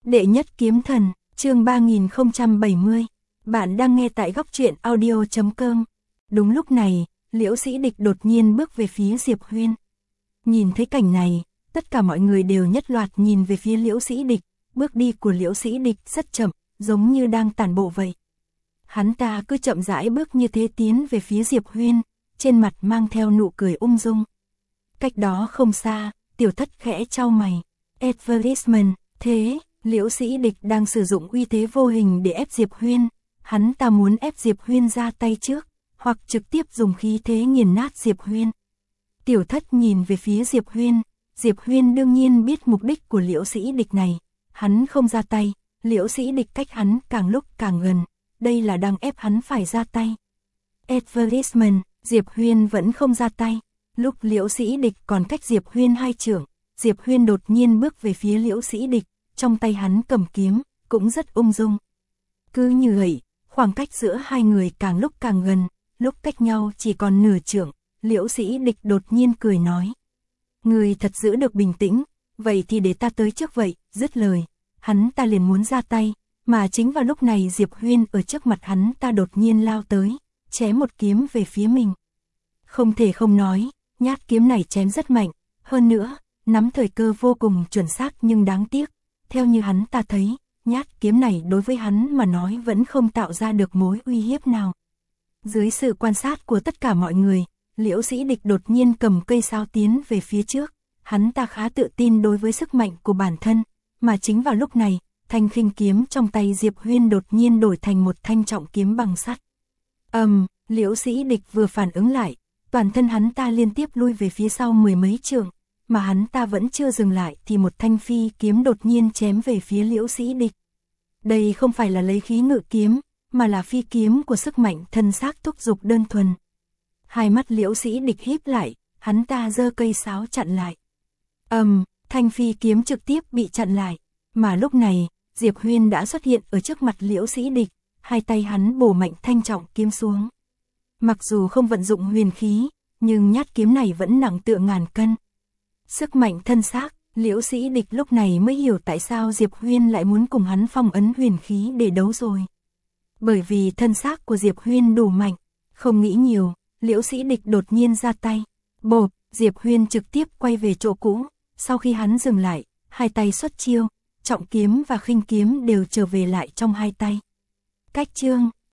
Đệ nhất kiếm thần, chương 3070. Bạn đang nghe tại góc truyện audio.com. Đúng lúc này, Liễu Sĩ Địch đột nhiên bước về phía Diệp Huyên. Nhìn thấy cảnh này, tất cả mọi người đều nhất loạt nhìn về phía Liễu Sĩ Địch. Bước đi của Liễu Sĩ Địch rất chậm, giống như đang tản bộ vậy. Hắn ta cứ chậm rãi bước như thế tiến về phía Diệp Huyên, trên mặt mang theo nụ cười ung dung. Cách đó không xa, Tiểu Thất khẽ chau mày. Advertisement, thế, Liễu Sĩ Địch đang sử dụng uy thế vô hình để ép Diệp Huyên. Hắn ta muốn ép Diệp Huyên ra tay trước, hoặc trực tiếp dùng khí thế nghiền nát Diệp Huyên. Tiểu Thất nhìn về phía Diệp Huyên đương nhiên biết mục đích của Liễu Sĩ Địch này. Hắn không ra tay, Liễu Sĩ Địch cách hắn càng lúc càng gần, đây là đang ép hắn phải ra tay. Advertisement, Diệp Huyên vẫn không ra tay. Lúc Liễu Sĩ Địch còn cách Diệp Huyên 2 trượng, Diệp Huyên đột nhiên bước về phía Liễu Sĩ Địch, trong tay hắn cầm kiếm, cũng rất ung dung. Cứ như vậy, khoảng cách giữa hai người càng lúc càng gần, lúc cách nhau chỉ còn nửa trượng, Liễu Sĩ Địch đột nhiên cười nói. Người thật giữ được bình tĩnh, vậy thì để ta tới trước vậy, dứt lời. Hắn ta liền muốn ra tay, mà chính vào lúc này Diệp Huyên ở trước mặt hắn ta đột nhiên lao tới, chém một kiếm về phía mình. Không thể không nói, nhát kiếm này chém rất mạnh, hơn nữa, nắm thời cơ vô cùng chuẩn xác nhưng đáng tiếc. Theo như hắn ta thấy, nhát kiếm này đối với hắn mà nói vẫn không tạo ra được mối uy hiếp nào. Dưới sự quan sát của tất cả mọi người, Liễu Sĩ Địch đột nhiên cầm cây sáo tiến về phía trước. Hắn ta khá tự tin đối với sức mạnh của bản thân, mà chính vào lúc này, thanh khinh kiếm trong tay Diệp Huyên đột nhiên đổi thành một thanh trọng kiếm bằng sắt. Liễu Sĩ Địch vừa phản ứng lại, toàn thân hắn ta liên tiếp lui về phía sau mười mấy trượng, mà hắn ta vẫn chưa dừng lại thì một thanh phi kiếm đột nhiên chém về phía Liễu Sĩ Địch. Đây không phải là lấy khí ngự kiếm, mà là phi kiếm của sức mạnh thân xác thúc dục đơn thuần. Hai mắt Liễu Sĩ Địch híp lại, hắn ta giơ cây sáo chặn lại. Thanh phi kiếm trực tiếp bị chặn lại, mà lúc này, Diệp Huyên đã xuất hiện ở trước mặt Liễu Sĩ Địch, hai tay hắn bổ mạnh thanh trọng kiếm xuống. Mặc dù không vận dụng huyền khí, nhưng nhát kiếm này vẫn nặng tựa ngàn cân. Sức mạnh thân xác, Liễu Sĩ Địch lúc này mới hiểu tại sao Diệp Huyên lại muốn cùng hắn phong ấn huyền khí để đấu rồi. Bởi vì thân xác của Diệp Huyên đủ mạnh, không nghĩ nhiều, Liễu Sĩ Địch đột nhiên ra tay. Bộp, Diệp Huyên trực tiếp quay về chỗ cũ, sau khi hắn dừng lại, hai tay xuất chiêu, trọng kiếm và khinh kiếm đều trở về lại trong hai tay. Cách chương